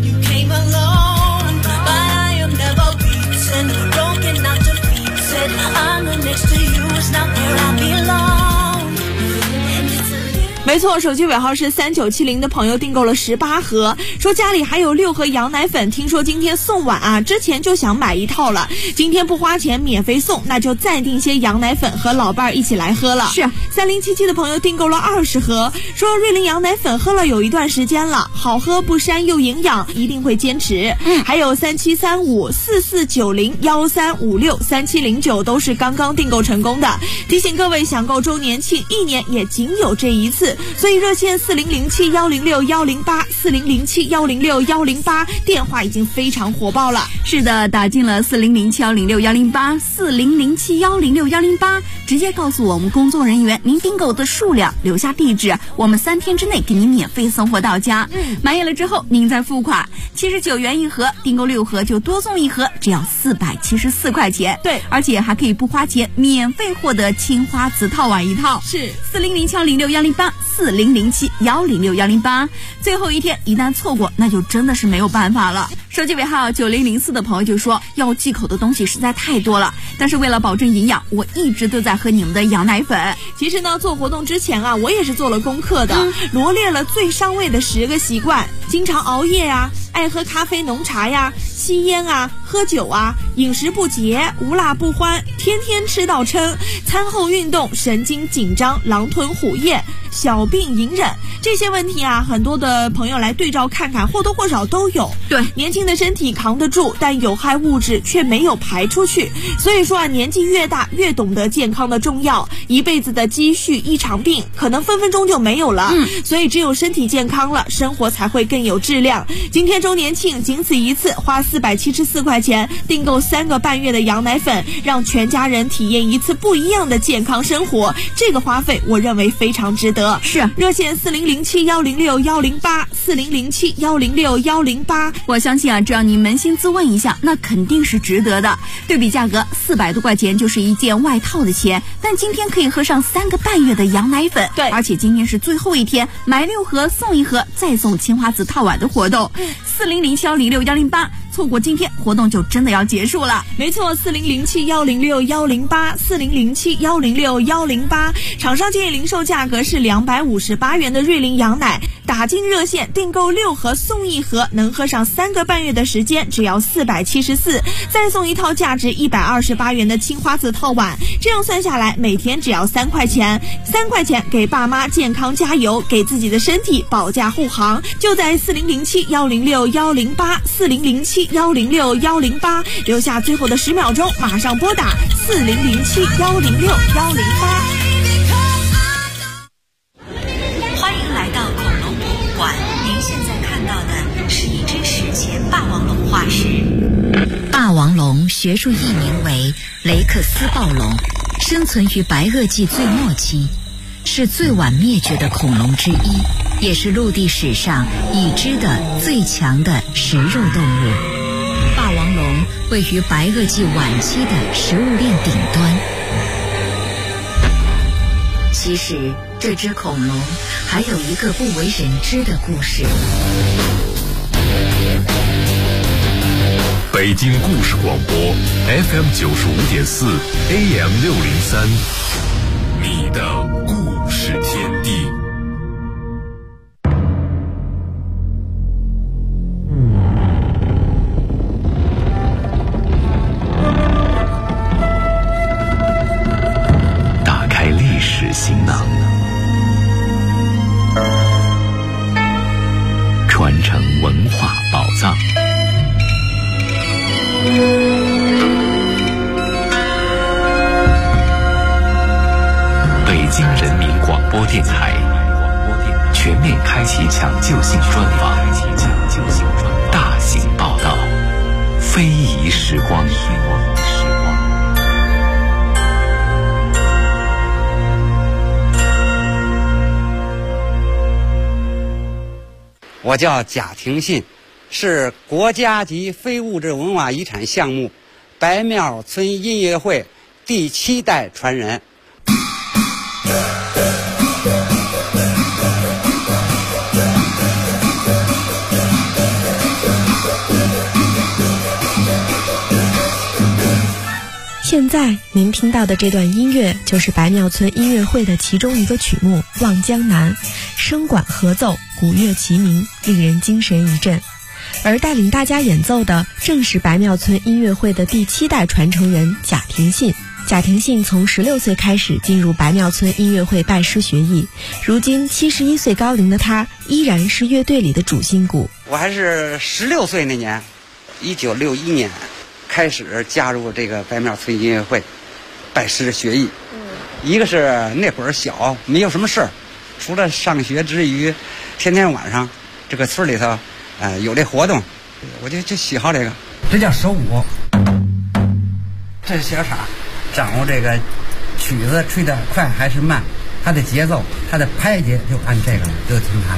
没错，手机尾号是3970的朋友订购了18盒，说家里还有6盒羊奶粉，听说今天送晚之前就想买一套了，今天不花钱免费送，那就再订些羊奶粉和老伴儿一起来喝了。 是 3077的朋友订购了20盒，说瑞麟羊奶粉喝了有一段时间了，好喝不膻又营养，一定会坚持。还有3735、4490、1356、3709都是刚刚订购成功的。提醒各位，享购周年庆1年也仅有这一次，所以热线4007-106-108 4007-106-108电话已经非常火爆了。 是的，打进了4007-106-108 4007-106-108，直接告诉我们工作人员您订购的数量，留下地址，我们3天之内给您免费送货到家。满意了之后您再付款，79元1盒，订购6盒就多送1盒，只要474块钱。 对， 而且还可以不花钱免费获得青花瓷套碗一套。 是 4007-106-108 4007-106-108。最后一天一旦错过，那就真的是没有办法了。手机尾号9004的朋友就说，要忌口的东西实在太多了，但是为了保证营养，我一直都在喝你们的羊奶粉。 其实呢，做活动之前我也是做了功课的，罗列了最伤胃的10个习惯，经常熬夜爱喝咖啡浓茶吸烟喝酒饮食不节，无辣不欢，天天吃到撑，餐后运动，神经紧张，狼吞虎咽，小病隐忍，这些问题很多的朋友来对照看看，或多或少都有。 对， 年轻的身体扛得住，但有害物质却没有排出去。所以说年纪越大越懂得健康的重要，一辈子的积蓄一场病可能分分钟就没有了。所以只有身体健康了，生活才会更有质量。今天周年庆仅此一次，花474块钱订购3个半月的羊奶粉，让全家人体验一次不一样的健康生活，这个花费我认为非常值得。 是， 热线4007-106-108 4007-106-108。 我相信只要你扪心自问一下，那肯定是值得的。对比价格400多块钱就是一件外套的钱，但今天可以喝上3个半月的羊奶粉。 对， 而且今天是最后一天，买6盒送1盒，再送青花瓷套碗的活动。4007-106-108，错过今天活动就真的要结束了。 没错，4007-106-108 4007-106-108。厂商建议零售价格是258元的瑞麟羊奶，打打进热线订购6盒送1盒，能喝上3个半月的时间，只要474，再送一套价值128元的青花瓷套碗。这样算下来，每天只要3块钱，3块钱给爸妈健康加油，给自己的身体保驾护航。就在4007-106-108，4007-106-108，留下最后的10秒钟，马上拨打4007-106-108。 欢迎来到恐龙博物馆，您现在看到的是一只史前霸王龙化石。霸王龙学术译名为雷克斯暴龙，生存于白垩纪最末期，是最晚灭绝的恐龙之一，也是陆地史上已知的最强的食肉动物。霸王龙位于白垩纪晚期的食物链顶端。其实这只恐龙还有一个不为人知的故事。 北京故事广播 FM 95.4 AM 603，你的故事天地。 打开历史行囊，传承文化宝藏。北京人民广播电台全面开启抢救性专访，大型报道，非遗时光。 我叫贾廷信，是国家级非物质文化遗产项目白庙村音乐会第7代传人。 现在您听到的这段音乐就是白庙村音乐会的其中一个曲目《望江南》，声管合奏，鼓乐齐鸣，令人精神一振。而带领大家演奏的正是白庙村音乐会的第7代传承人贾廷信。贾廷信从16岁开始进入白庙村音乐会拜师学艺，如今71岁高龄的他依然是乐队里的主心骨。 我还是16岁那年，1961年开始加入这个白庙村音乐会，拜师学艺。一个是那会儿小，没有什么事儿，除了上学之余，天天晚上这个村里头，有这活动，我就喜好这个。这叫手舞，这是小傻，掌握这个曲子吹得快还是慢，它的节奏，它的拍节就按这个，就听它的。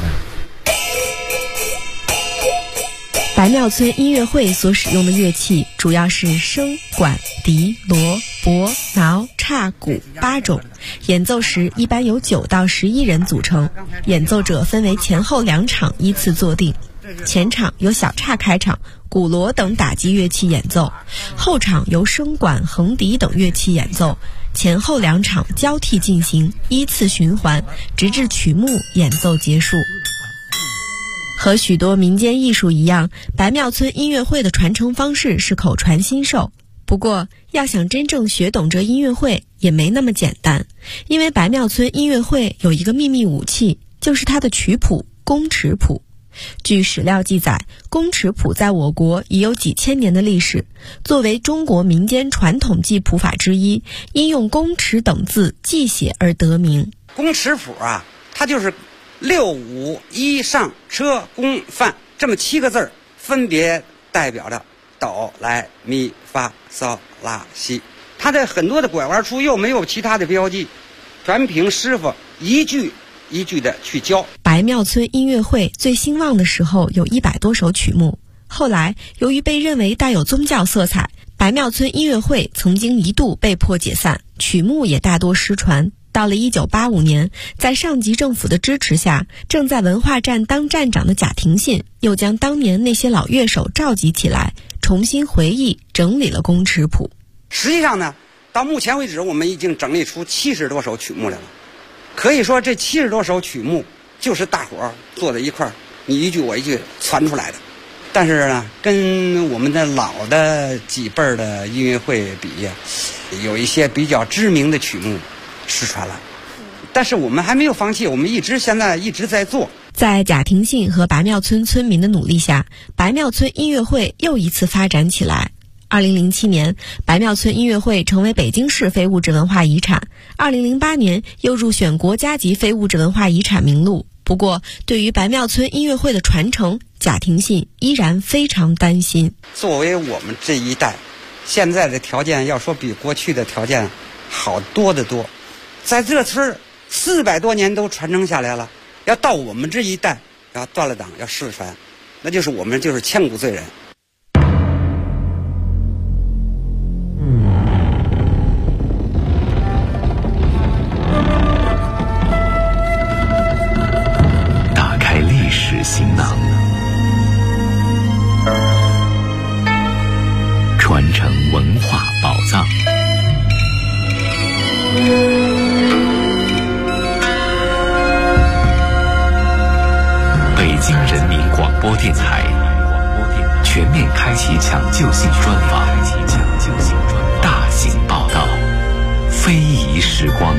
白庙村音乐会所使用的乐器主要是笙、管、笛、锣、钹、挠、叉、鼓8种，演奏时一般由9到11人组成，演奏者分为前后2场依次坐定。前场由小叉开场，鼓锣等打击乐器演奏，后场由笙管、横笛等乐器演奏，前后2场交替进行，依次循环，直至曲目演奏结束。和许多民间艺术一样，白庙村音乐会的传承方式是口传心授。不过，要想真正学懂这音乐会也没那么简单，因为白庙村音乐会有一个秘密武器，就是它的曲谱宫尺谱。据史料记载，宫尺谱在我国已有几千年的历史，作为中国民间传统记谱法之一，因用宫尺等字记写而得名。 宫尺谱啊，它就是6、5、1上车宫范这么7个字儿，分别代表着哆来咪发嗦拉西。它的很多的拐弯处又没有其他的标记，全凭师傅一句一句的去教。 白庙村音乐会最兴旺的时候有100多首曲目，后来由于被认为带有宗教色彩，白庙村音乐会曾经一度被迫解散，曲目也大多失传。到了1985年，在上级政府的支持下，正在文化站当站长的贾廷信又将当年那些老乐手召集起来，重新回忆整理了宫尺谱。 实际上呢，到目前为止我们已经整理出70多首曲目来了。可以说这70多首曲目就是大伙儿坐在一块儿，你一句我一句传出来的。但是呢，跟我们的老的几辈儿的音乐会比，有一些比较知名的曲目失传了。但是我们还没有放弃，我们现在一直在做。 在贾廷信和白庙村村民的努力下，白庙村音乐会又一次发展起来。2007年，白庙村音乐会成为北京市非物质文化遗产。2008年又入选国家级非物质文化遗产名录。不过，对于白庙村音乐会的传承，贾廷信依然非常担心。 作为我们这一代，现在的条件要说比过去的条件好多得多。在这村儿400多年都传承下来了，要到我们这一代要断了档，要失传，那就是我们就是千古罪人。 打开历史行囊，传承文化宝藏。北京人民广播电台全面开启抢救性专访，大型报道，非遗时光。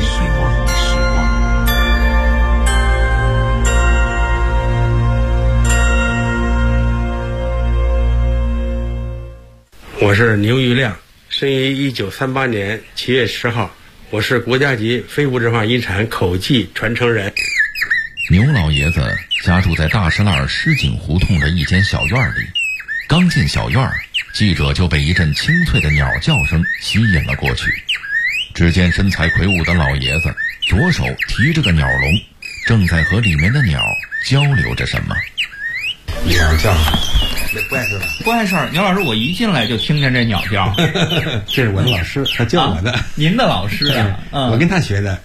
我是牛玉亮，生于1938年7月10号，我是国家级非物质文化遗产口技传承人。 牛老爷子家住在大石栏石井胡同的一间小院里，刚进小院，记者就被一阵清脆的鸟叫声吸引了过去。只见身材魁梧的老爷子左手提着个鸟笼，正在和里面的鸟交流着什么。 鸟叫，不碍事吧？ 不碍事儿。牛老师，我一进来就听见这鸟叫。 这是我的老师，他教我的。 您的老师啊？ 我跟他学的。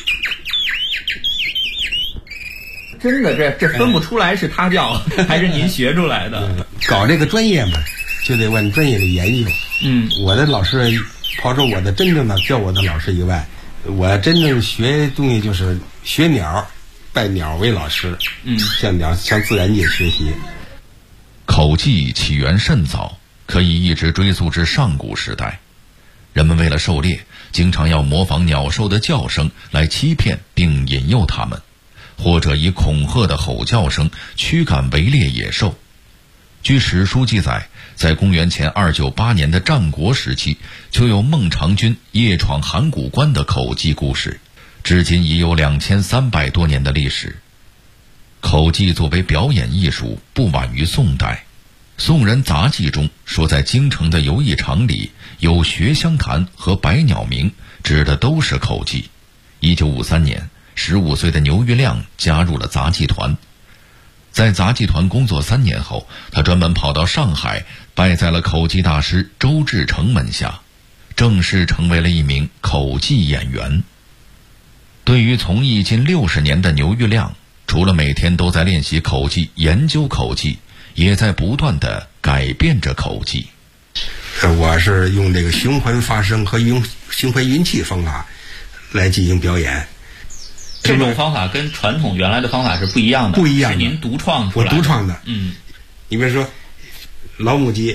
真的，这分不出来是他教还是您学出来的。 搞这个专业嘛，就得往专业里研究。我的老师，刨出我的真正的教我的老师以外，我真正学东西就是学鸟，拜鸟为老师。向自然界学习。 口技起源甚早，可以一直追溯至上古时代。人们为了狩猎，经常要模仿鸟兽的叫声来欺骗并引诱它们，或者以恐吓的吼叫声驱赶围猎野兽。据史书记载，在公元前298年的战国时期，就有孟尝君夜闯函谷关的口技故事，至今已有2300多年的历史。口技作为表演艺术，不晚于宋代。宋人杂记中说，在京城的游艺场里有学香坛和百鸟鸣，指的都是口技。1953年，15岁的牛玉亮加入了杂技团。在杂技团工作3年后，他专门跑到上海，拜在了口技大师周志成门下，正式成为了一名口技演员。对于从艺近60年的牛玉亮，除了每天都在练习口技、研究口技，也在不断地改变着口技。 我是用这个循环发声和用循环运气方法来进行表演。 这种方法跟传统原来的方法是不一样的， 不一样的， 是您独创出来的。 我独创的。你比如说老母鸡，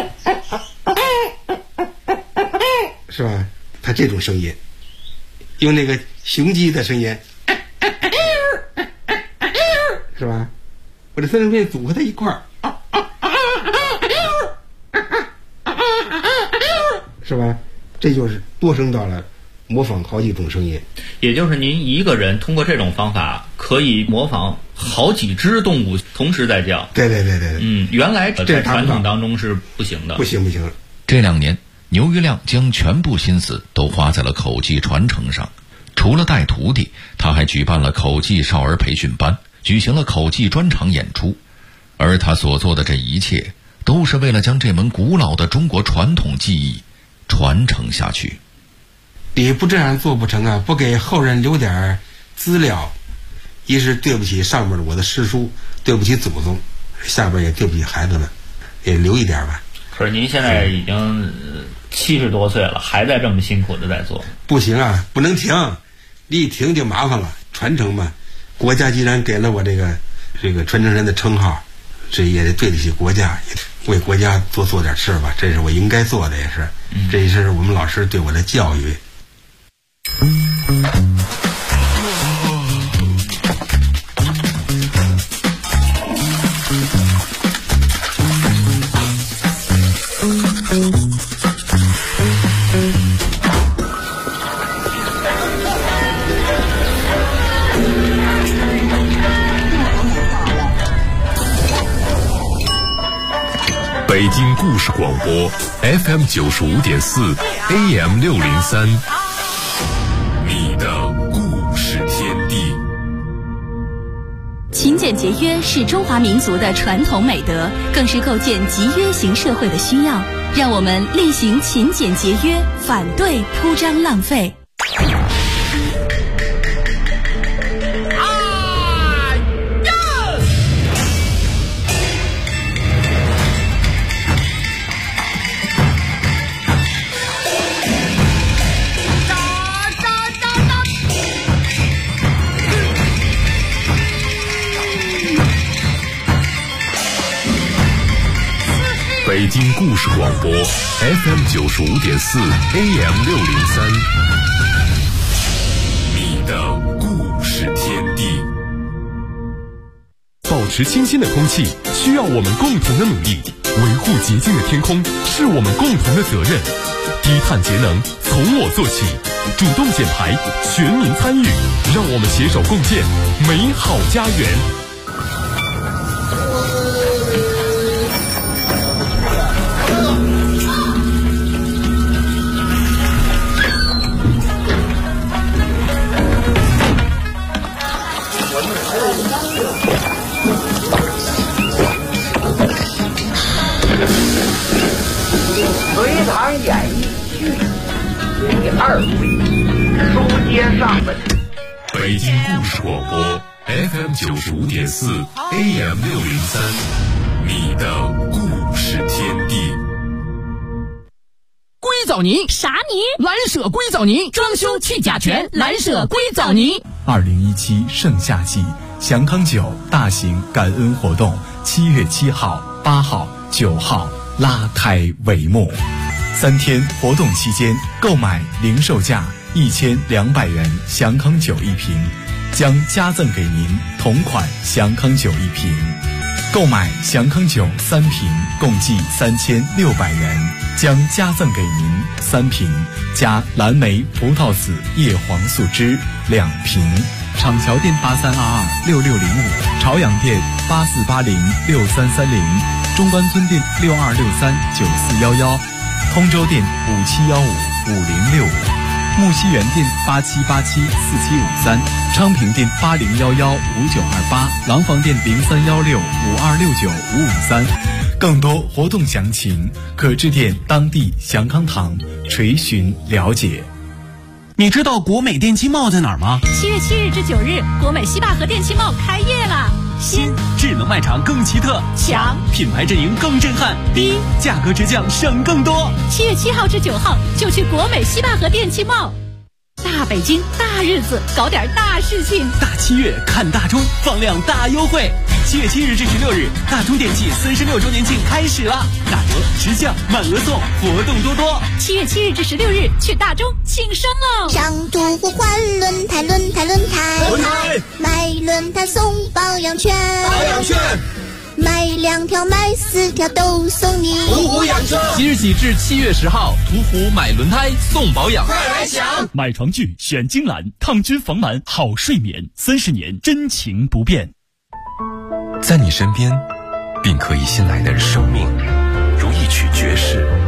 是吧？它这种声音，用那个雄鸡的声音，是吧？我这3声片组合在一块儿，是吧？这就是多声道了，模仿好几种声音。 也就是您一个人通过这种方法可以模仿好几只动物同时在叫。 对。 原来在传统当中是不行的。 不行。 这2年，牛玉亮将全部心思都花在了口技传承上。除了带徒弟，他还举办了口技少儿培训班，举行了口技专场演出。而他所做的这一切，都是为了将这门古老的中国传统技艺传承下去。 你不这样做不成啊！不给后人留点资料，一是对不起上面我的师叔，对不起祖宗，下边也对不起孩子们，也留一点吧。 可是您现在已经70多岁了，还在这么辛苦的在做。 不行啊，不能停，你一停就麻烦了。传承嘛， 国家既然给了我这个传承人的称号，这也得对得起国家，为国家做点事吧，这是我应该做的，也是，这也是我们老师对我的教育。 北京故事广播 FM 95.4 AM 603，你的故事天地。 勤俭节约是中华民族的传统美德，更是构建集约型社会的需要。让我们厉行勤俭节约，反对铺张浪费。 北京故事广播 FM 95.4 AM 603，你的故事天地。 保持清新的空气需要我们共同的努力，维护洁净的天空是我们共同的责任。低碳节能从我做起，主动减排，全民参与，让我们携手共建美好家园。 隋唐演义续第2回，书接上文。 北京故事广播 FM 95.4 AM 603，你的故事天地。 硅藻泥啥泥？蓝舍硅藻泥，装修去甲醛，蓝舍硅藻泥。 2017盛夏季祥康酒大型感恩活动7月7号、8号、9号拉开帷幕。3天活动期间，购买零售价1200元祥康酒1瓶，将加赠给您同款祥康酒1瓶。购买祥康酒3瓶，共计3600元，将加赠给您3瓶加蓝莓葡萄籽叶黄素汁2瓶。厂桥店83226605，朝阳店84806330，中关村店62639411，通州店57155065，木樨园店87874753，昌平店80115928，廊坊店031652695553。更多活动详情可致电当地祥康堂垂询了解。 你知道国美电器贸在哪儿吗 ？7月7日至9日，国美西坝河电器贸开业了。 新智能卖场更奇特， 强品牌阵营更震撼， 低价格直降，省更多。 7月7号至9号就去国美西坝河电器贸。大北京大日子，搞点大事情。 大7月看大中，放量大优惠。7月7日至16日，大中电器36周年庆开始了，打折、直降、满额送，活动多多。 7月7日至16日去大中庆生哦！ 上图互换轮胎，买轮胎送保养券，买2条买4条都送你。 途虎养车， 即日起至7月10号，途虎买轮胎送保养， 快来抢！ 买床具选金兰，抗菌防螨好睡眠，30年真情不变。 在你身边，并可以信赖的生命。